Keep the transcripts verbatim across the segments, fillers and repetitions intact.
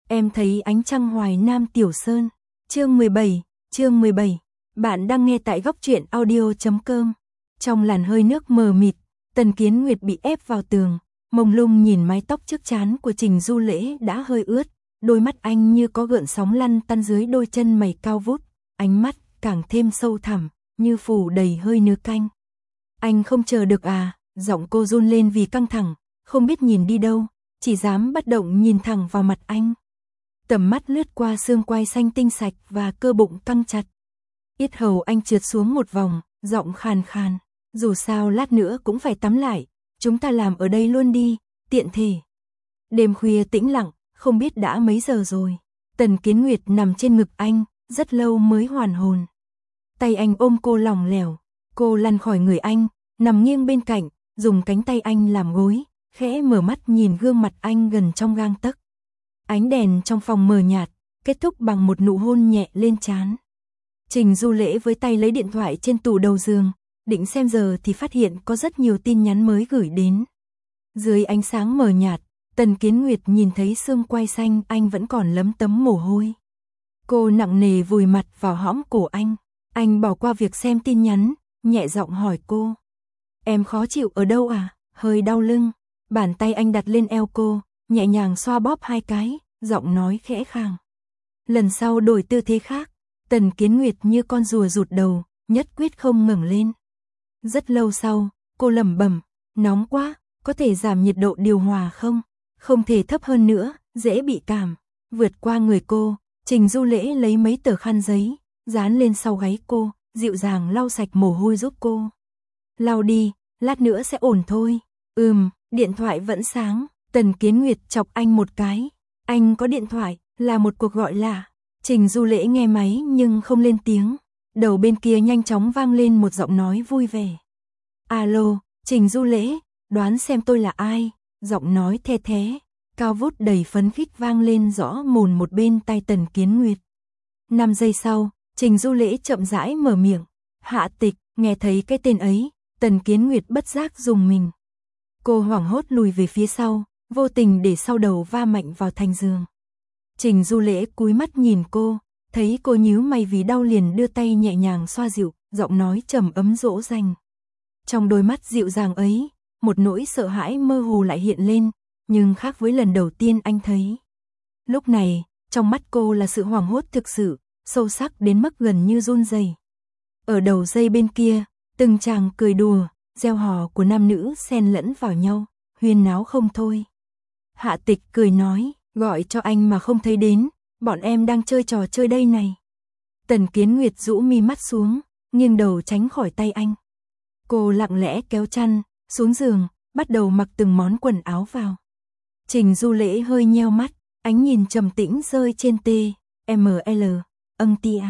Em thấy ánh trăng Hoài Nam Tiểu Sơn. Chương mười bảy, chương mười bảy. Bạn đang nghe tại góc truyện audio chấm com. Trong làn hơi nước mờ mịt, Tần Kiến Nguyệt bị ép vào tường, mông lung nhìn mái tóc trước trán của Trình Du Lễ đã hơi ướt, đôi mắt anh như có gợn sóng lăn tăn dưới đôi chân mày cao vút, ánh mắt càng thêm sâu thẳm, như phủ đầy hơi nước canh. Anh không chờ được à? Giọng cô run lên vì căng thẳng, không biết nhìn đi đâu, chỉ dám bất động nhìn thẳng vào mặt anh. Tầm mắt lướt qua xương quai xanh tinh sạch và cơ bụng căng chặt. Yết hầu anh trượt xuống một vòng, giọng khàn khàn, dù sao lát nữa cũng phải tắm lại, chúng ta làm ở đây luôn đi, tiện thể. Đêm khuya tĩnh lặng, không biết đã mấy giờ rồi. Tần Kiến Nguyệt nằm trên ngực anh, rất lâu mới hoàn hồn. Tay anh ôm cô lỏng lẻo, cô lăn khỏi người anh, nằm nghiêng bên cạnh, dùng cánh tay anh làm gối, khẽ mở mắt nhìn gương mặt anh gần trong gang tấc. Ánh đèn trong phòng mờ nhạt, kết thúc bằng một nụ hôn nhẹ lên trán. Trình Du Lễ với tay lấy điện thoại trên tủ đầu giường, định xem giờ thì phát hiện có rất nhiều tin nhắn mới gửi đến. Dưới ánh sáng mờ nhạt, Tần Kiến Nguyệt nhìn thấy xương quai xanh anh vẫn còn lấm tấm mồ hôi. Cô nặng nề vùi mặt vào hõm cổ anh, anh bỏ qua việc xem tin nhắn, nhẹ giọng hỏi cô. Em khó chịu ở đâu à? Hơi đau lưng. Bàn tay anh đặt lên eo cô, nhẹ nhàng xoa bóp hai cái, giọng nói khẽ khàng. Lần sau đổi tư thế khác. Tần Kiến Nguyệt như con rùa rụt đầu, nhất quyết không ngẩng lên. Rất lâu sau, cô lẩm bẩm, nóng quá, có thể giảm nhiệt độ điều hòa không? Không thể thấp hơn nữa, dễ bị cảm. Vượt qua người cô, Trình Du Lễ lấy mấy tờ khăn giấy, dán lên sau gáy cô, dịu dàng lau sạch mồ hôi giúp cô. Lau đi, lát nữa sẽ ổn thôi. Ừm, điện thoại vẫn sáng. Tần Kiến Nguyệt chọc anh một cái. Anh có điện thoại, là một cuộc gọi lạ. Trình Du Lễ nghe máy nhưng không lên tiếng. Đầu bên kia nhanh chóng vang lên một giọng nói vui vẻ. Alo, Trình Du Lễ, đoán xem tôi là ai? Giọng nói the thé, cao vút đầy phấn khích vang lên rõ mồn một bên tai Tần Kiến Nguyệt. Năm giây sau, Trình Du Lễ chậm rãi mở miệng. Hạ Tịch. Nghe thấy cái tên ấy, Tần Kiến Nguyệt bất giác rùng mình. Cô hoảng hốt lùi về phía sau, vô tình để sau đầu va mạnh vào thành giường. Trình Du Lễ cúi mắt nhìn cô, thấy cô nhíu mày vì đau liền đưa tay nhẹ nhàng xoa dịu, giọng nói trầm ấm dỗ dành. Trong đôi mắt dịu dàng ấy, một nỗi sợ hãi mơ hồ lại hiện lên, nhưng khác với lần đầu tiên anh thấy. Lúc này, trong mắt cô là sự hoảng hốt thực sự, sâu sắc đến mức gần như run rẩy. Ở đầu dây bên kia, từng chàng cười đùa, reo hò của nam nữ xen lẫn vào nhau, huyên náo không thôi. Hạ Tịch cười nói, gọi cho anh mà không thấy đến, bọn em đang chơi trò chơi đây này. Tần Kiến Nguyệt rũ mi mắt xuống, nghiêng đầu tránh khỏi tay anh. Cô lặng lẽ kéo chăn, xuống giường, bắt đầu mặc từng món quần áo vào. Trình Du Lễ hơi nheo mắt, ánh nhìn trầm tĩnh rơi trên T, M L, âng tia,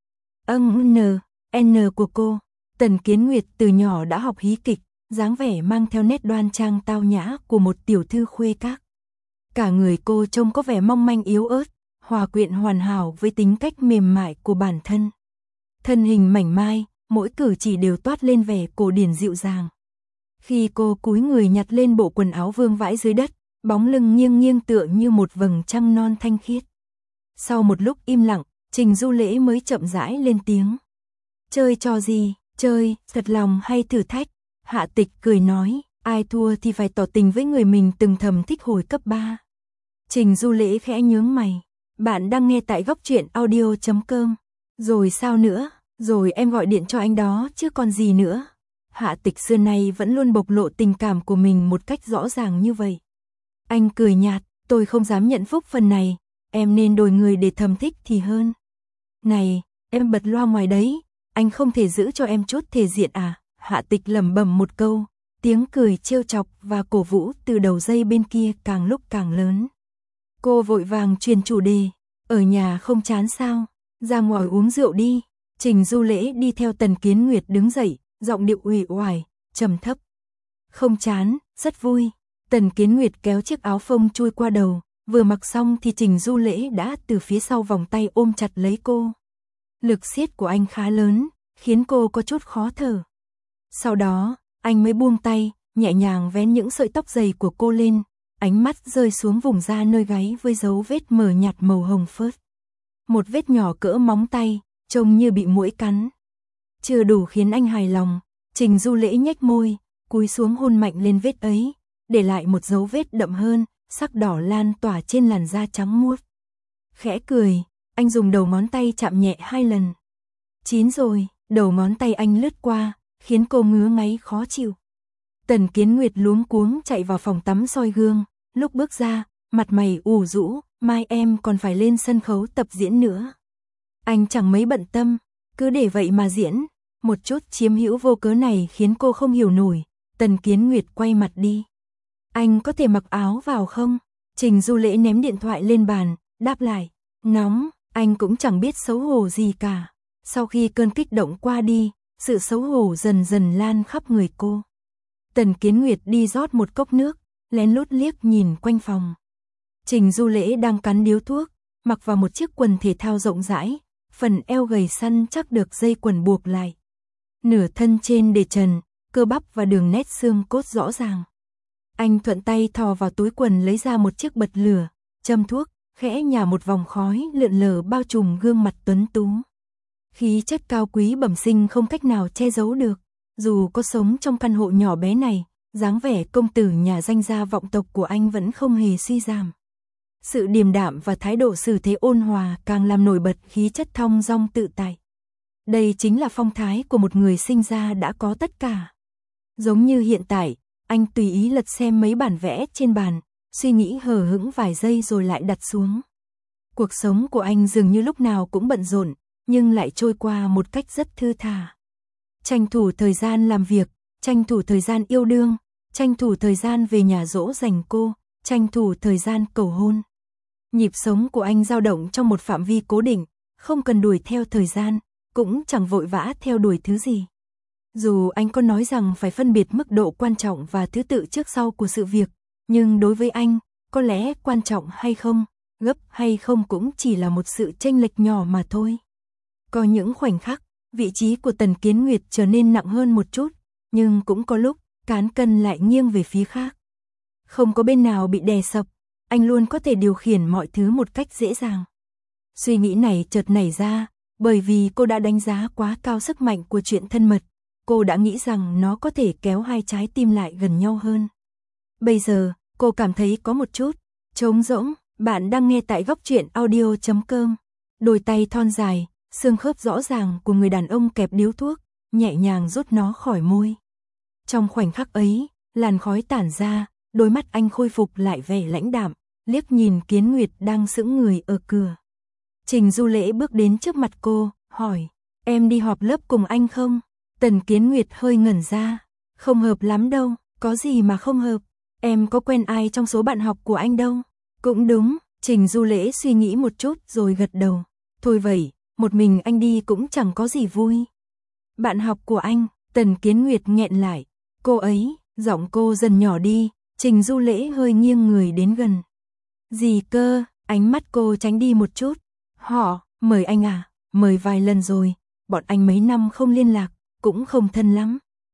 âng N, N của cô. Tần Kiến Nguyệt từ nhỏ đã học hí kịch, dáng vẻ mang theo nét đoan trang tao nhã của một tiểu thư khuê các. Cả người cô trông có vẻ mong manh yếu ớt, hòa quyện hoàn hảo với tính cách mềm mại của bản thân. Thân hình mảnh mai, mỗi cử chỉ đều toát lên vẻ cổ điển dịu dàng. Khi cô cúi người nhặt lên bộ quần áo vương vãi dưới đất, bóng lưng nghiêng nghiêng tựa như một vầng trăng non thanh khiết. Sau một lúc im lặng, Trình Du Lễ mới chậm rãi lên tiếng. Chơi trò gì? Chơi, thật lòng hay thử thách? Hạ Tịch cười nói, ai thua thì phải tỏ tình với người mình từng thầm thích hồi cấp ba. Trình Du Lễ khẽ nhướng mày. Bạn đang nghe tại góc truyện audio chấm com. Rồi sao nữa? Rồi em gọi điện cho anh đó chứ còn gì nữa. Hạ Tịch xưa nay vẫn luôn bộc lộ tình cảm của mình một cách rõ ràng như vậy. Anh cười nhạt, tôi không dám nhận phúc phần này, em nên đổi người để thầm thích thì hơn. Này, em bật loa ngoài đấy, anh không thể giữ cho em chút thể diện à? Hạ Tịch lẩm bẩm một câu, tiếng cười trêu chọc và cổ vũ từ đầu dây bên kia càng lúc càng lớn. Cô vội vàng truyền chủ đề, ở nhà không chán sao? Ra ngoài uống rượu đi. Trình Du Lễ đi theo Tần Kiến Nguyệt đứng dậy, giọng điệu uể oải, trầm thấp. Không chán, rất vui. Tần Kiến Nguyệt kéo chiếc áo phông chui qua đầu, vừa mặc xong thì Trình Du Lễ đã từ phía sau vòng tay ôm chặt lấy cô. Lực siết của anh khá lớn, khiến cô có chút khó thở. Sau đó, anh mới buông tay, nhẹ nhàng vén những sợi tóc dày của cô lên, ánh mắt rơi xuống vùng da nơi gáy với dấu vết mờ nhạt màu hồng phớt. Một vết nhỏ cỡ móng tay, trông như bị muỗi cắn. Chưa đủ khiến anh hài lòng, Trình Du Lễ nhếch môi, cúi xuống hôn mạnh lên vết ấy, để lại một dấu vết đậm hơn, sắc đỏ lan tỏa trên làn da trắng muốt. Khẽ cười, anh dùng đầu ngón tay chạm nhẹ hai lần. Chín rồi, đầu ngón tay anh lướt qua, khiến cô ngứa ngáy khó chịu. Tần Kiến Nguyệt luống cuống chạy vào phòng tắm soi gương, lúc bước ra, mặt mày ủ rũ, mai em còn phải lên sân khấu tập diễn nữa. Anh chẳng mấy bận tâm, cứ để vậy mà diễn, một chút chiếm hữu vô cớ này khiến cô không hiểu nổi. Tần Kiến Nguyệt quay mặt đi. Anh có thể mặc áo vào không? Trình Du Lễ ném điện thoại lên bàn, đáp lại, nóng, anh cũng chẳng biết xấu hổ gì cả. Sau khi cơn kích động qua đi, sự xấu hổ dần dần lan khắp người cô. Tần Kiến Nguyệt đi rót một cốc nước, lén lút liếc nhìn quanh phòng. Trình Du Lễ đang cắn điếu thuốc, mặc vào một chiếc quần thể thao rộng rãi, phần eo gầy săn chắc được dây quần buộc lại. Nửa thân trên để trần, cơ bắp và đường nét xương cốt rõ ràng. Anh thuận tay thò vào túi quần lấy ra một chiếc bật lửa, châm thuốc, khẽ nhả một vòng khói lượn lờ bao trùm gương mặt tuấn tú. Khí chất cao quý bẩm sinh không cách nào che giấu được, dù có sống trong căn hộ nhỏ bé này, dáng vẻ công tử nhà danh gia vọng tộc của anh vẫn không hề suy giảm. Sự điềm đạm và thái độ xử thế ôn hòa càng làm nổi bật khí chất thong dong tự tại. Đây chính là phong thái của một người sinh ra đã có tất cả. Giống như hiện tại, anh tùy ý lật xem mấy bản vẽ trên bàn, suy nghĩ hờ hững vài giây rồi lại đặt xuống. Cuộc sống của anh dường như lúc nào cũng bận rộn, nhưng lại trôi qua một cách rất thư thả. Tranh thủ thời gian làm việc, tranh thủ thời gian yêu đương, tranh thủ thời gian về nhà dỗ dành cô, tranh thủ thời gian cầu hôn. Nhịp sống của anh dao động trong một phạm vi cố định, không cần đuổi theo thời gian, cũng chẳng vội vã theo đuổi thứ gì. Dù anh có nói rằng phải phân biệt mức độ quan trọng và thứ tự trước sau của sự việc, nhưng đối với anh, có lẽ quan trọng hay không, gấp hay không cũng chỉ là một sự chênh lệch nhỏ mà thôi. Có những khoảnh khắc, vị trí của Tần Kiến Nguyệt trở nên nặng hơn một chút, nhưng cũng có lúc, cán cân lại nghiêng về phía khác. Không có bên nào bị đè sập, anh luôn có thể điều khiển mọi thứ một cách dễ dàng. Suy nghĩ này chợt nảy ra, bởi vì cô đã đánh giá quá cao sức mạnh của chuyện thân mật, cô đã nghĩ rằng nó có thể kéo hai trái tim lại gần nhau hơn. Bây giờ, cô cảm thấy có một chút trống rỗng. Bạn đang nghe tại góc truyện audio chấm com. Đôi tay thon dài, xương khớp rõ ràng của người đàn ông kẹp điếu thuốc, nhẹ nhàng rút nó khỏi môi. Trong khoảnh khắc ấy, làn khói tản ra, đôi mắt anh khôi phục lại vẻ lãnh đạm, liếc nhìn Kiến Nguyệt đang sững người ở cửa. Trình Du Lễ bước đến trước mặt cô, hỏi, em đi họp lớp cùng anh không? Tần Kiến Nguyệt hơi ngẩn ra, không hợp lắm đâu, có gì mà không hợp, em có quen ai trong số bạn học của anh đâu. Cũng đúng, Trình Du Lễ suy nghĩ một chút rồi gật đầu, thôi vậy, một mình anh đi cũng chẳng có gì vui. Bạn học của anh, Tần Kiến Nguyệt nghẹn lại, cô ấy, giọng cô dần nhỏ đi, Trình Du Lễ hơi nghiêng người đến gần. Gì cơ, ánh mắt cô tránh đi một chút, họ, mời anh à, mời vài lần rồi, bọn anh mấy năm không liên lạc, cũng không thân lắm.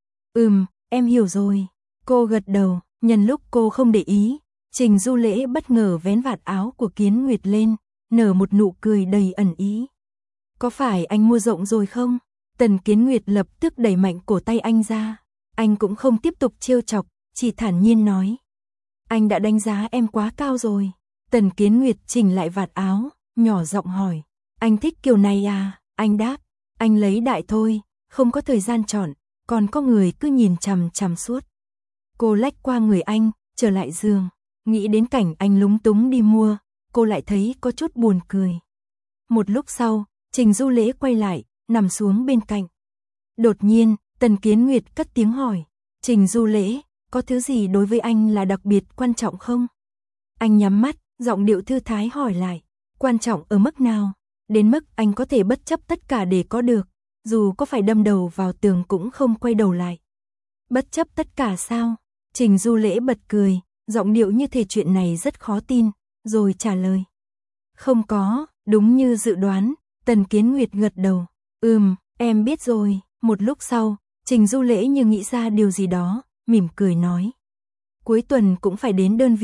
Ừm, em hiểu rồi, cô gật đầu, nhân lúc cô không để ý, Trình Du Lễ bất ngờ vén vạt áo của Kiến Nguyệt lên, nở một nụ cười đầy ẩn ý. Có phải anh mua rộng rồi không? Tần Kiến Nguyệt lập tức đẩy mạnh cổ tay anh ra, anh cũng không tiếp tục trêu chọc, chỉ thản nhiên nói. Anh đã đánh giá em quá cao rồi. Tần Kiến Nguyệt chỉnh lại vạt áo, nhỏ giọng hỏi, anh thích kiểu này à? Anh đáp, anh lấy đại thôi, không có thời gian chọn, còn có người cứ nhìn chằm chằm suốt. Cô lách qua người anh, trở lại giường, nghĩ đến cảnh anh lúng túng đi mua, cô lại thấy có chút buồn cười. Một lúc sau, Trình Du Lễ quay lại, nằm xuống bên cạnh. Đột nhiên, Tần Kiến Nguyệt cất tiếng hỏi, Trình Du Lễ, có thứ gì đối với anh là đặc biệt quan trọng không? Anh nhắm mắt, giọng điệu thư thái hỏi lại, quan trọng ở mức nào? Đến mức anh có thể bất chấp tất cả để có được, dù có phải đâm đầu vào tường cũng không quay đầu lại. Bất chấp tất cả sao? Trình Du Lễ bật cười, giọng điệu như thể chuyện này rất khó tin, rồi trả lời. Không có, đúng như dự đoán, Tần Kiến Nguyệt gật đầu. Ừm, em biết rồi. Một lúc sau, Trình Du Lễ như nghĩ ra điều gì đó, mỉm cười nói. Cuối tuần cũng phải đến đơn vị,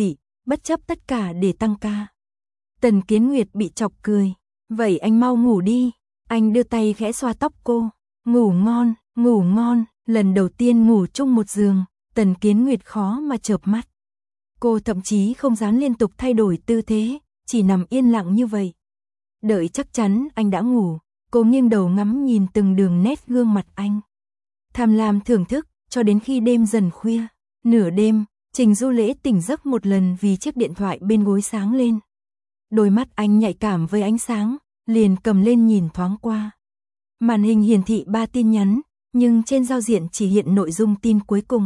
bất chấp tất cả để tăng ca. Tần Kiến Nguyệt bị chọc cười. Vậy anh mau ngủ đi. Anh đưa tay khẽ xoa tóc cô. Ngủ ngon, ngủ ngon. Lần đầu tiên ngủ chung một giường, Tần Kiến Nguyệt khó mà chợp mắt. Cô thậm chí không dám liên tục thay đổi tư thế, chỉ nằm yên lặng như vậy. Đợi chắc chắn anh đã ngủ, cô nghiêng đầu ngắm nhìn từng đường nét gương mặt anh. Tham lam thưởng thức, cho đến khi đêm dần khuya. Nửa đêm, Trình Du Lễ tỉnh giấc một lần vì chiếc điện thoại bên gối sáng lên. Đôi mắt anh nhạy cảm với ánh sáng, liền cầm lên nhìn thoáng qua. Màn hình hiển thị ba tin nhắn, nhưng trên giao diện chỉ hiện nội dung tin cuối cùng.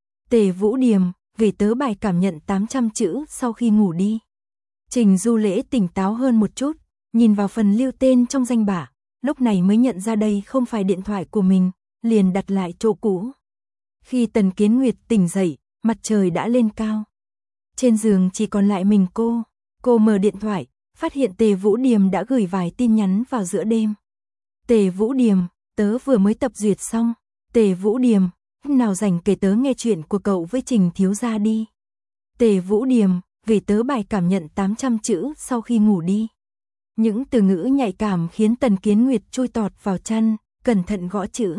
Tề Vũ Điềm, gửi tớ bài cảm nhận tám trăm chữ sau khi ngủ đi. Trình Du Lễ tỉnh táo hơn một chút, nhìn vào phần lưu tên trong danh bạ, lúc này mới nhận ra đây không phải điện thoại của mình, liền đặt lại chỗ cũ. Khi Tần Kiến Nguyệt tỉnh dậy, mặt trời đã lên cao. Trên giường chỉ còn lại mình cô. Cô mở điện thoại, phát hiện Tề Vũ Điềm đã gửi vài tin nhắn vào giữa đêm. Tề Vũ Điềm, tớ vừa mới tập duyệt xong. Tề Vũ Điềm, nào rảnh kể tớ nghe chuyện của cậu với Trình thiếu gia đi. Tề Vũ Điềm, gửi tớ bài cảm nhận tám trăm chữ sau khi ngủ đi. Những từ ngữ nhạy cảm khiến Tần Kiến Nguyệt chui tọt vào chăn, cẩn thận gõ chữ.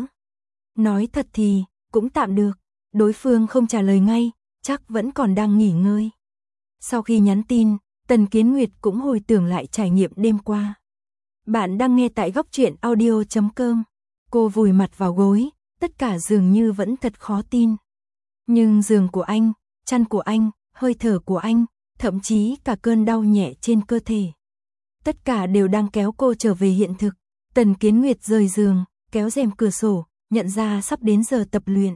Nói thật thì, cũng tạm được. Đối phương không trả lời ngay, chắc vẫn còn đang nghỉ ngơi. Sau khi nhắn tin, Tần Kiến Nguyệt cũng hồi tưởng lại trải nghiệm đêm qua. Bạn đang nghe tại góc truyện audio chấm com. Cô vùi mặt vào gối, tất cả dường như vẫn thật khó tin. Nhưng giường của anh, chăn của anh, hơi thở của anh, thậm chí cả cơn đau nhẹ trên cơ thể. Tất cả đều đang kéo cô trở về hiện thực. Tần Kiến Nguyệt rời giường, kéo rèm cửa sổ, nhận ra sắp đến giờ tập luyện.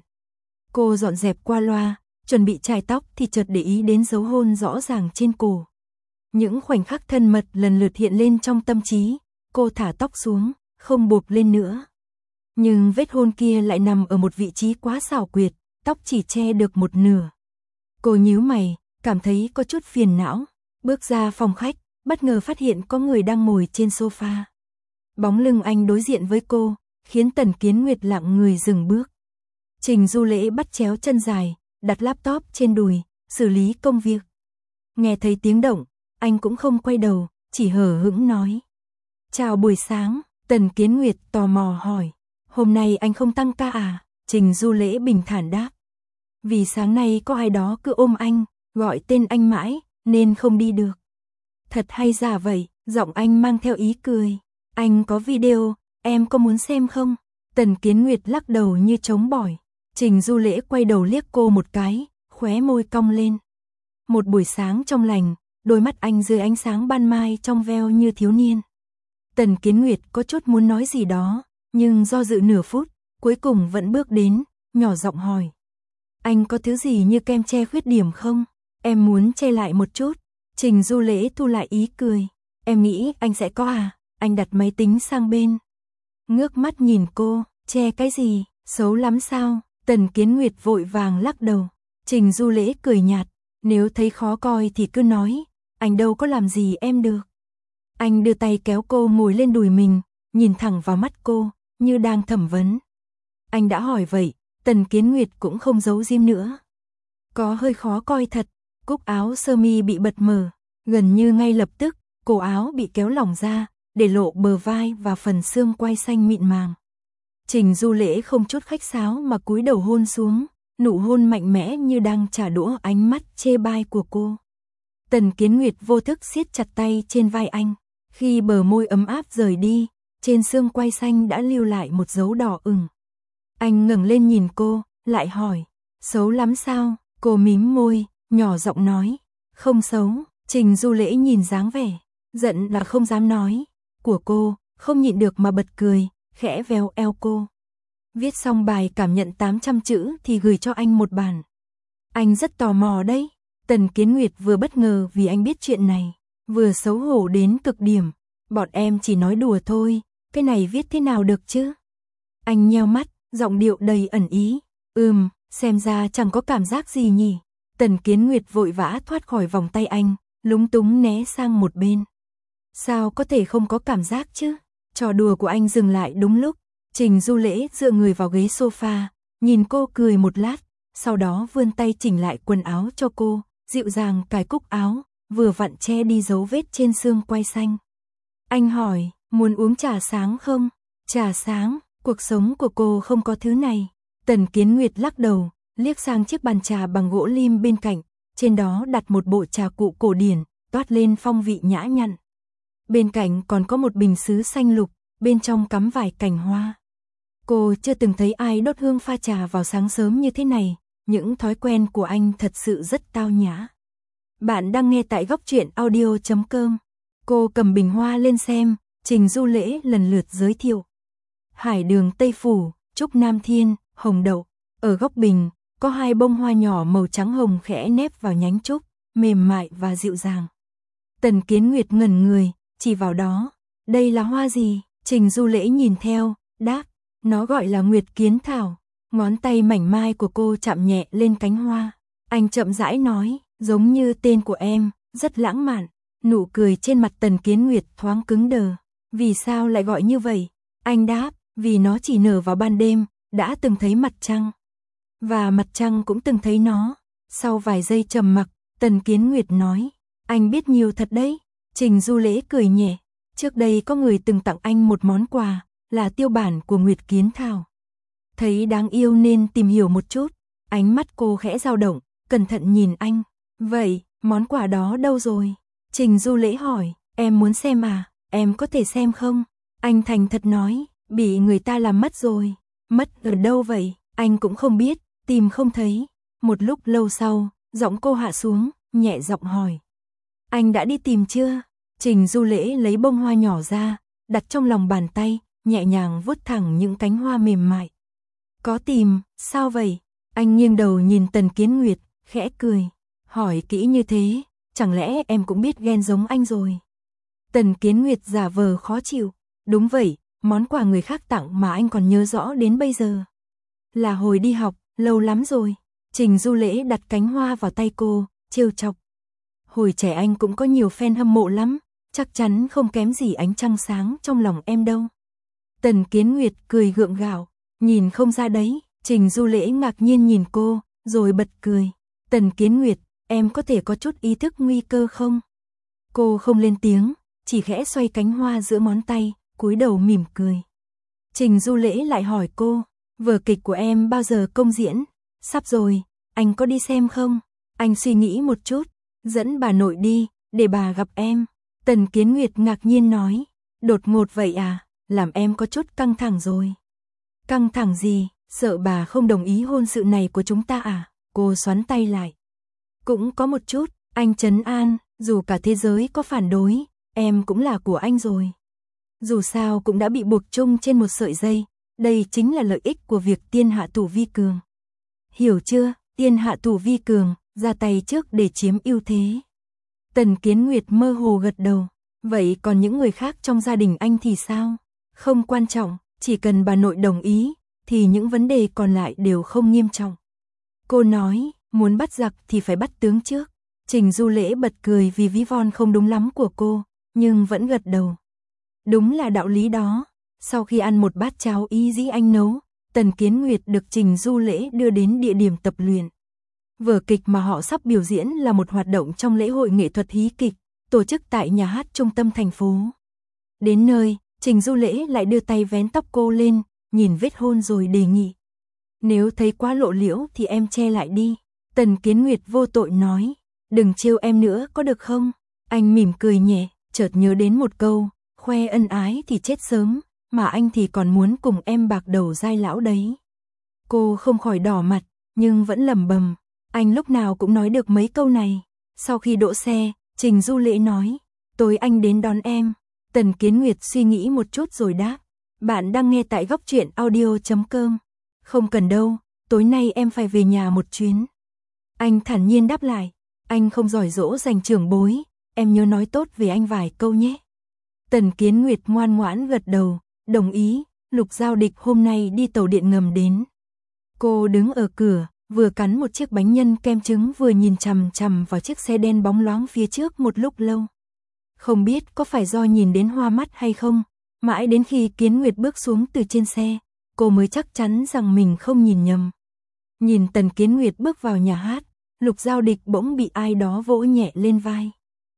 Cô dọn dẹp qua loa, chuẩn bị chải tóc thì chợt để ý đến dấu hôn rõ ràng trên cổ. Những khoảnh khắc thân mật lần lượt hiện lên trong tâm trí, cô thả tóc xuống, không buộc lên nữa. Nhưng vết hôn kia lại nằm ở một vị trí quá xảo quyệt, tóc chỉ che được một nửa. Cô nhíu mày, cảm thấy có chút phiền não, bước ra phòng khách, bất ngờ phát hiện có người đang ngồi trên sofa. Bóng lưng anh đối diện với cô, khiến Tần Kiến Nguyệt lặng người dừng bước. Trình Du Lễ bắt chéo chân dài, đặt laptop trên đùi, xử lý công việc. Nghe thấy tiếng động, anh cũng không quay đầu, chỉ hờ hững nói. Chào buổi sáng, Tần Kiến Nguyệt tò mò hỏi. Hôm nay anh không tăng ca à? Trình Du Lễ bình thản đáp. Vì sáng nay có ai đó cứ ôm anh, gọi tên anh mãi, nên không đi được. Thật hay giả vậy, giọng anh mang theo ý cười. Anh có video, em có muốn xem không? Tần Kiến Nguyệt lắc đầu như trống bỏi. Trình Du Lễ quay đầu liếc cô một cái, khóe môi cong lên. Một buổi sáng trong lành, đôi mắt anh dưới ánh sáng ban mai trong veo như thiếu niên. Tần Kiến Nguyệt có chút muốn nói gì đó, nhưng do dự nửa phút, cuối cùng vẫn bước đến, nhỏ giọng hỏi. Anh có thứ gì như kem che khuyết điểm không? Em muốn che lại một chút. Trình Du Lễ thu lại ý cười. Em nghĩ anh sẽ có à? Anh đặt máy tính sang bên. Ngước mắt nhìn cô, che cái gì? Xấu lắm sao? Tần Kiến Nguyệt vội vàng lắc đầu. Trình Du Lễ cười nhạt. Nếu thấy khó coi thì cứ nói. Anh đâu có làm gì em được. Anh đưa tay kéo cô ngồi lên đùi mình, nhìn thẳng vào mắt cô, như đang thẩm vấn. Anh đã hỏi vậy, Tần Kiến Nguyệt cũng không giấu giếm nữa. Có hơi khó coi thật, cúc áo sơ mi bị bật mở, gần như ngay lập tức, cổ áo bị kéo lỏng ra, để lộ bờ vai và phần xương quai xanh mịn màng. Trình Du Lễ không chút khách sáo mà cúi đầu hôn xuống, nụ hôn mạnh mẽ như đang trả đũa ánh mắt chê bai của cô. Tần Kiến Nguyệt vô thức siết chặt tay trên vai anh, khi bờ môi ấm áp rời đi, trên xương quai xanh đã lưu lại một dấu đỏ ửng. Anh ngẩng lên nhìn cô, lại hỏi, xấu lắm sao? Cô mím môi, nhỏ giọng nói, không xấu. Trình Du Lễ nhìn dáng vẻ, giận là không dám nói, của cô, không nhịn được mà bật cười, khẽ véo eo cô. Viết xong bài cảm nhận tám trăm chữ thì gửi cho anh một bản. Anh rất tò mò đấy. Tần Kiến Nguyệt vừa bất ngờ vì anh biết chuyện này, vừa xấu hổ đến cực điểm. Bọn em chỉ nói đùa thôi, cái này viết thế nào được chứ? Anh nheo mắt, giọng điệu đầy ẩn ý. Ừm, xem ra chẳng có cảm giác gì nhỉ. Tần Kiến Nguyệt vội vã thoát khỏi vòng tay anh, lúng túng né sang một bên. Sao có thể không có cảm giác chứ? Trò đùa của anh dừng lại đúng lúc. Trình Du Lễ dựa người vào ghế sofa, nhìn cô cười một lát, sau đó vươn tay chỉnh lại quần áo cho cô, dịu dàng cài cúc áo, vừa vặn che đi dấu vết trên xương quai xanh. Anh hỏi, muốn uống trà sáng không? Trà sáng, cuộc sống của cô không có thứ này. Tần Kiến Nguyệt lắc đầu, liếc sang chiếc bàn trà bằng gỗ lim bên cạnh, trên đó đặt một bộ trà cụ cổ điển, toát lên phong vị nhã nhặn. Bên cạnh còn có một bình sứ xanh lục, bên trong cắm vài cành hoa. Cô chưa từng thấy ai đốt hương pha trà vào sáng sớm như thế này, những thói quen của anh thật sự rất tao nhã. Bạn đang nghe tại góc truyện audio chấm com. Cô cầm bình hoa lên xem, Trình Du Lễ lần lượt giới thiệu. Hải đường Tây Phủ, trúc Nam Thiên, hồng đậu. Ở góc bình, có hai bông hoa nhỏ màu trắng hồng khẽ nép vào nhánh trúc, mềm mại và dịu dàng. Tần Kiến Nguyệt ngẩn người, chỉ vào đó. Đây là hoa gì? Trình Du Lễ nhìn theo, đáp, nó gọi là Nguyệt Kiến Thảo. Ngón tay mảnh mai của cô chạm nhẹ lên cánh hoa. Anh chậm rãi nói, giống như tên của em, rất lãng mạn. Nụ cười trên mặt Tần Kiến Nguyệt thoáng cứng đờ. Vì sao lại gọi như vậy? Anh đáp, vì nó chỉ nở vào ban đêm, đã từng thấy mặt trăng. Và mặt trăng cũng từng thấy nó. Sau vài giây trầm mặc, Tần Kiến Nguyệt nói, anh biết nhiều thật đấy. Trình Du Lễ cười nhẹ, trước đây có người từng tặng anh một món quà, là tiêu bản của Nguyệt Kiến Thảo. Thấy đáng yêu nên tìm hiểu một chút, ánh mắt cô khẽ dao động, cẩn thận nhìn anh. Vậy, món quà đó đâu rồi? Trình Du Lễ hỏi, em muốn xem à, em có thể xem không? Anh thành thật nói, bị người ta làm mất rồi. Mất ở đâu vậy? Anh cũng không biết, tìm không thấy. Một lúc lâu sau, giọng cô hạ xuống, nhẹ giọng hỏi. Anh đã đi tìm chưa? Trình Du Lễ lấy bông hoa nhỏ ra, đặt trong lòng bàn tay, nhẹ nhàng vuốt thẳng những cánh hoa mềm mại. Có tìm, sao vậy? Anh nghiêng đầu nhìn Tần Kiến Nguyệt, khẽ cười. Hỏi kỹ như thế, chẳng lẽ em cũng biết ghen giống anh rồi? Tần Kiến Nguyệt giả vờ khó chịu. Đúng vậy, món quà người khác tặng mà anh còn nhớ rõ đến bây giờ. Là hồi đi học, lâu lắm rồi. Trình Du Lễ đặt cánh hoa vào tay cô, trêu chọc. Hồi trẻ anh cũng có nhiều fan hâm mộ lắm, chắc chắn không kém gì ánh trăng sáng trong lòng em đâu. Tần Kiến Nguyệt cười gượng gạo, nhìn không ra đấy. Trình Du Lễ ngạc nhiên nhìn cô, rồi bật cười. Tần Kiến Nguyệt, em có thể có chút ý thức nguy cơ không? Cô không lên tiếng, chỉ khẽ xoay cánh hoa giữa ngón tay, cúi đầu mỉm cười. Trình Du Lễ lại hỏi cô, vở kịch của em bao giờ công diễn? Sắp rồi, anh có đi xem không? Anh suy nghĩ một chút, dẫn bà nội đi, để bà gặp em. Tần Kiến Nguyệt ngạc nhiên nói, đột ngột vậy à, làm em có chút căng thẳng rồi. Căng thẳng gì, sợ bà không đồng ý hôn sự này của chúng ta à? Cô xoắn tay lại. Cũng có một chút, anh trấn an, dù cả thế giới có phản đối, em cũng là của anh rồi. Dù sao cũng đã bị buộc chung trên một sợi dây, đây chính là lợi ích của việc tiên hạ thủ vi cường. Hiểu chưa, tiên hạ thủ vi cường, ra tay trước để chiếm ưu thế. Tần Kiến Nguyệt mơ hồ gật đầu, vậy còn những người khác trong gia đình anh thì sao? Không quan trọng, chỉ cần bà nội đồng ý, thì những vấn đề còn lại đều không nghiêm trọng. Cô nói, muốn bắt giặc thì phải bắt tướng trước. Trình Du Lễ bật cười vì ví von không đúng lắm của cô, nhưng vẫn gật đầu. Đúng là đạo lý đó. Sau khi ăn một bát cháo ý dĩ anh nấu, Tần Kiến Nguyệt được Trình Du Lễ đưa đến địa điểm tập luyện. Vở kịch mà họ sắp biểu diễn là một hoạt động trong lễ hội nghệ thuật hí kịch, tổ chức tại nhà hát trung tâm thành phố. Đến nơi, Trình Du Lễ lại đưa tay vén tóc cô lên, nhìn vết hôn rồi đề nghị. Nếu thấy quá lộ liễu thì em che lại đi. Tần Kiến Nguyệt vô tội nói, đừng trêu em nữa có được không? Anh mỉm cười nhẹ, chợt nhớ đến một câu, khoe ân ái thì chết sớm, mà anh thì còn muốn cùng em bạc đầu dai lão đấy. Cô không khỏi đỏ mặt, nhưng vẫn lẩm bẩm, anh lúc nào cũng nói được mấy câu này. Sau khi đỗ xe, Trình Du Lễ nói, tối anh đến đón em. Tần Kiến Nguyệt suy nghĩ một chút rồi đáp, bạn đang nghe tại góc truyện audio chấm com. Không cần đâu, tối nay em phải về nhà một chuyến. Anh thản nhiên đáp lại, anh không giỏi dỗ dành trưởng bối, em nhớ nói tốt về anh vài câu nhé. Tần Kiến Nguyệt ngoan ngoãn gật đầu, đồng ý. Lục Giao Địch hôm nay đi tàu điện ngầm đến. Cô đứng ở cửa, vừa cắn một chiếc bánh nhân kem trứng vừa nhìn chằm chằm vào chiếc xe đen bóng loáng phía trước một lúc lâu. Không biết có phải do nhìn đến hoa mắt hay không, mãi đến khi Kiến Nguyệt bước xuống từ trên xe, cô mới chắc chắn rằng mình không nhìn nhầm. Nhìn Tần Kiến Nguyệt bước vào nhà hát, Lục Giao Địch bỗng bị ai đó vỗ nhẹ lên vai.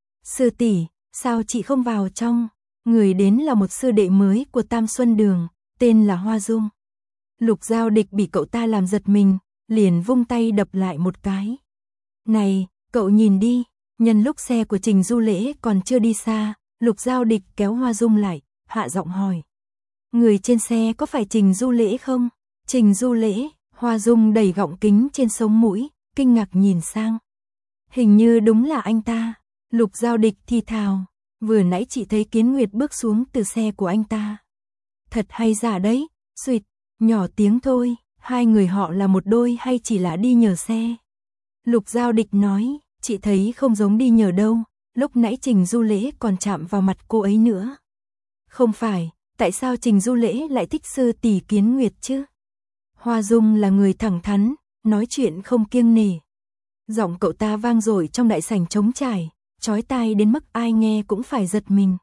Sư tỷ, sao chị không vào trong? Người đến là một sư đệ mới của Tam Xuân Đường, tên là Hoa Dung. Lục Giao Địch bị cậu ta làm giật mình, liền vung tay đập lại một cái. Này, cậu nhìn đi, nhân lúc xe của Trình Du Lễ còn chưa đi xa, Lục Giao Địch kéo Hoa Dung lại, hạ giọng hỏi. Người trên xe có phải Trình Du Lễ không? Trình Du Lễ, Hoa Dung đẩy gọng kính trên sống mũi, kinh ngạc nhìn sang. Hình như đúng là anh ta. Lục Giao Địch thì thào, vừa nãy chị thấy Kiến Nguyệt bước xuống từ xe của anh ta. Thật hay giả đấy, suýt, nhỏ tiếng thôi, hai người họ là một đôi hay chỉ là đi nhờ xe? Lục Giao Địch nói, chị thấy không giống đi nhờ đâu, lúc nãy Trình Du Lễ còn chạm vào mặt cô ấy nữa. Không phải, tại sao Trình Du Lễ lại thích sư tỷ Kiến Nguyệt chứ? Hoa Dung là người thẳng thắn, nói chuyện không kiêng nể. Giọng cậu ta vang dội trong đại sảnh trống trải, chói tai đến mức ai nghe cũng phải giật mình.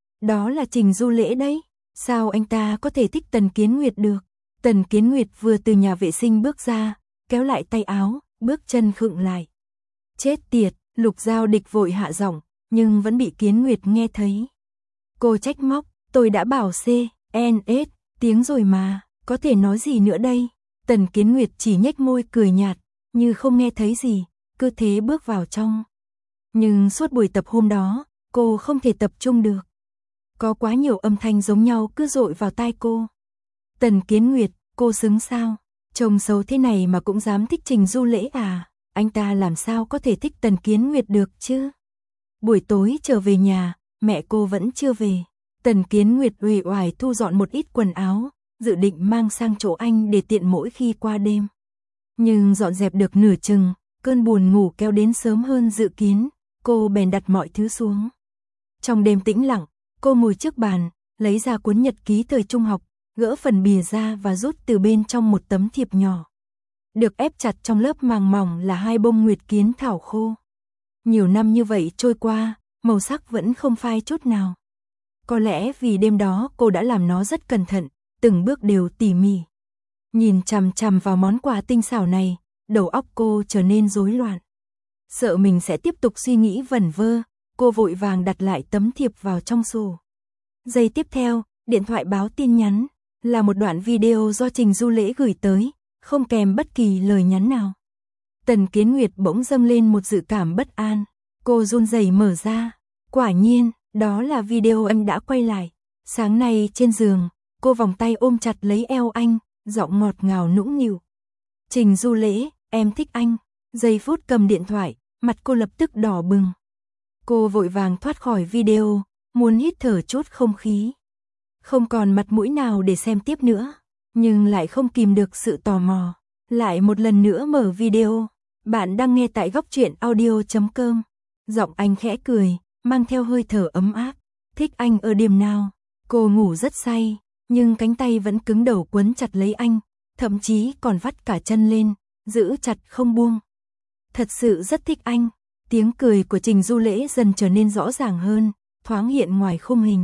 Đó là Trình Du Lễ đấy, sao anh ta có thể thích Tần Kiến Nguyệt được? Tần Kiến Nguyệt vừa từ nhà vệ sinh bước ra, kéo lại tay áo, bước chân khựng lại. Chết tiệt, Lục Giao Địch vội hạ giọng, nhưng vẫn bị Kiến Nguyệt nghe thấy. Cô trách móc, tôi đã bảo C, N, S, tiếng rồi mà, có thể nói gì nữa đây? Tần Kiến Nguyệt chỉ nhếch môi cười nhạt, như không nghe thấy gì, cứ thế bước vào trong. Nhưng suốt buổi tập hôm đó, cô không thể tập trung được. Có quá nhiều âm thanh giống nhau cứ dội vào tai cô. Tần Kiến Nguyệt, cô xứng sao? Trông xấu thế này mà cũng dám thích Trình Du Lễ à? Anh ta làm sao có thể thích Tần Kiến Nguyệt được chứ? Buổi tối trở về nhà, mẹ cô vẫn chưa về. Tần Kiến Nguyệt uể oải thu dọn một ít quần áo, dự định mang sang chỗ anh để tiện mỗi khi qua đêm. Nhưng dọn dẹp được nửa chừng, cơn buồn ngủ kéo đến sớm hơn dự kiến, cô bèn đặt mọi thứ xuống. Trong đêm tĩnh lặng, cô ngồi trước bàn, lấy ra cuốn nhật ký thời trung học, gỡ phần bìa ra và rút từ bên trong một tấm thiệp nhỏ. Được ép chặt trong lớp màng mỏng là hai bông nguyệt kiến thảo khô. Nhiều năm như vậy trôi qua, màu sắc vẫn không phai chút nào. Có lẽ vì đêm đó cô đã làm nó rất cẩn thận, từng bước đều tỉ mỉ. Nhìn chằm chằm vào món quà tinh xảo này, đầu óc cô trở nên rối loạn. Sợ mình sẽ tiếp tục suy nghĩ vẩn vơ, cô vội vàng đặt lại tấm thiệp vào trong sổ. Giây tiếp theo, điện thoại báo tin nhắn, là một đoạn video do Trình Du Lễ gửi tới, không kèm bất kỳ lời nhắn nào. Tần Kiến Nguyệt bỗng dâng lên một dự cảm bất an, cô run rẩy mở ra, quả nhiên, đó là video anh đã quay lại. Sáng nay trên giường, cô vòng tay ôm chặt lấy eo anh, giọng ngọt ngào nũng nịu. Trình Du Lễ, em thích anh. Giây phút cầm điện thoại, mặt cô lập tức đỏ bừng. Cô vội vàng thoát khỏi video, muốn hít thở chút không khí. Không còn mặt mũi nào để xem tiếp nữa, nhưng lại không kìm được sự tò mò. Lại một lần nữa mở video, bạn đang nghe tại góc truyện audio chấm com. Giọng anh khẽ cười, mang theo hơi thở ấm áp. Thích anh ở điểm nào? Cô ngủ rất say, nhưng cánh tay vẫn cứng đầu quấn chặt lấy anh, thậm chí còn vắt cả chân lên, giữ chặt không buông. Thật sự rất thích anh. Tiếng cười của Trình Du Lễ dần trở nên rõ ràng hơn, thoáng hiện ngoài khung hình.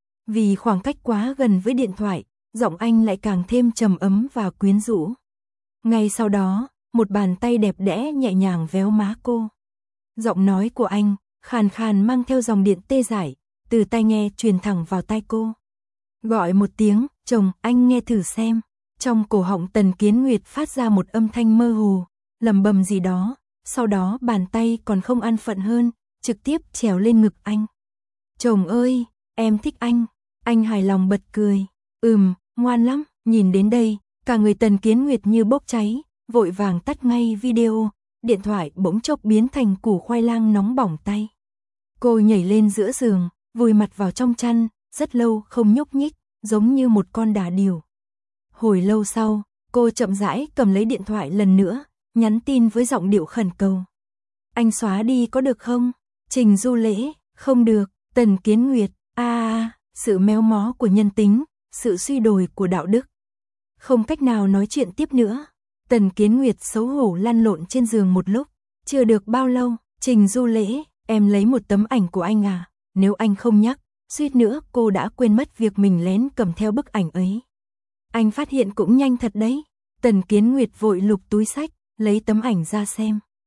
Vì khoảng cách quá gần với điện thoại, giọng anh lại càng thêm trầm ấm và quyến rũ. Ngay sau đó, một bàn tay đẹp đẽ nhẹ nhàng véo má cô. Giọng nói của anh, khàn khàn mang theo dòng điện tê dại, từ tai nghe truyền thẳng vào tai cô. Gọi một tiếng, chồng, anh nghe thử xem. Trong cổ họng Tần Kiến Nguyệt phát ra một âm thanh mơ hồ, lẩm bẩm gì đó, sau đó bàn tay còn không an phận hơn, trực tiếp trèo lên ngực anh. Chồng ơi, em thích anh. Anh hài lòng bật cười. Ừm, ngoan lắm. Nhìn đến đây, cả người Tần Kiến Nguyệt như bốc cháy, vội vàng tắt ngay video, điện thoại bỗng chốc biến thành củ khoai lang nóng bỏng tay. Cô nhảy lên giữa giường, vùi mặt vào trong chăn, rất lâu không nhúc nhích, giống như một con đà điểu. Hồi lâu sau, cô chậm rãi cầm lấy điện thoại lần nữa, nhắn tin với giọng điệu khẩn cầu. Anh xóa đi có được không? Trình Du Lễ, không được. Tần Kiến Nguyệt, a à, sự méo mó của nhân tính, sự suy đồi của đạo đức. Không cách nào nói chuyện tiếp nữa. Tần Kiến Nguyệt xấu hổ lăn lộn trên giường một lúc. Chưa được bao lâu, Trình Du Lễ, em lấy một tấm ảnh của anh à? Nếu anh không nhắc, suýt nữa cô đã quên mất việc mình lén cầm theo bức ảnh ấy. Anh phát hiện cũng nhanh thật đấy. Tần Kiến Nguyệt vội lục túi xách, lấy tấm ảnh ra xem.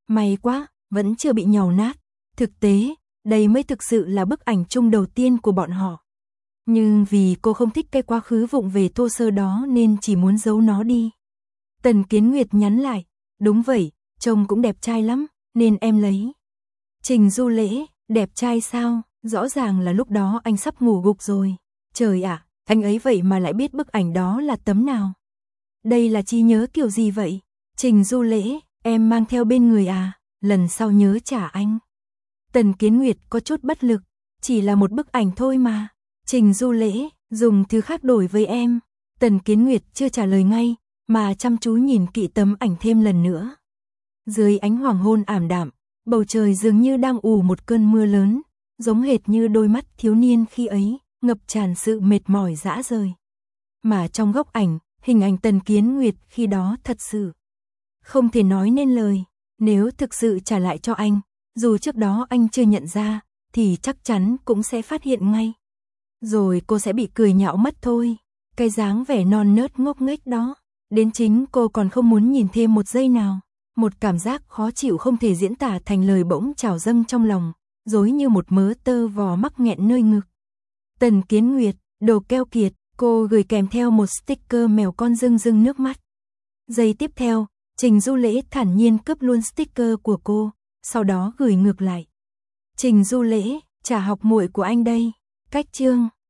May quá, vẫn chưa bị nhàu nát. Thực tế, đây mới thực sự là bức ảnh chung đầu tiên của bọn họ. Nhưng vì cô không thích cái quá khứ vụng về thô sơ đó nên chỉ muốn giấu nó đi. Tần Kiến Nguyệt nhắn lại, đúng vậy, trông cũng đẹp trai lắm, nên em lấy. Trình Du Lễ, đẹp trai sao, rõ ràng là lúc đó anh sắp ngủ gục rồi. Trời ạ, anh ấy vậy mà lại biết bức ảnh đó là tấm nào. Đây là trí nhớ kiểu gì vậy? Trình Du Lễ, em mang theo bên người à, lần sau nhớ trả anh. Tần Kiến Nguyệt có chút bất lực, chỉ là một bức ảnh thôi mà. Trình Du Lễ, dùng thứ khác đổi với em. Tần Kiến Nguyệt chưa trả lời ngay, mà chăm chú nhìn kỹ tấm ảnh thêm lần nữa. Dưới ánh hoàng hôn ảm đạm, bầu trời dường như đang ủ một cơn mưa lớn, giống hệt như đôi mắt thiếu niên khi ấy, ngập tràn sự mệt mỏi dã rời. Mà trong góc ảnh, hình ảnh Tần Kiến Nguyệt khi đó thật sự không thể nói nên lời. Nếu thực sự trả lại cho anh, dù trước đó anh chưa nhận ra, thì chắc chắn cũng sẽ phát hiện ngay. Rồi cô sẽ bị cười nhạo mất thôi. Cái dáng vẻ non nớt ngốc nghếch đó, đến chính cô còn không muốn nhìn thêm một giây nào. Một cảm giác khó chịu không thể diễn tả thành lời bỗng trào dâng trong lòng, rối như một mớ tơ vò mắc nghẹn nơi ngực. Tần Kiến Nguyệt, đồ keo kiệt, cô gửi kèm theo một sticker mèo con rưng rưng nước mắt. Giây tiếp theo, Trình Du Lễ thản nhiên cướp luôn sticker của cô, sau đó gửi ngược lại. Trình Du Lễ, trả học muội của anh đây. Cách chương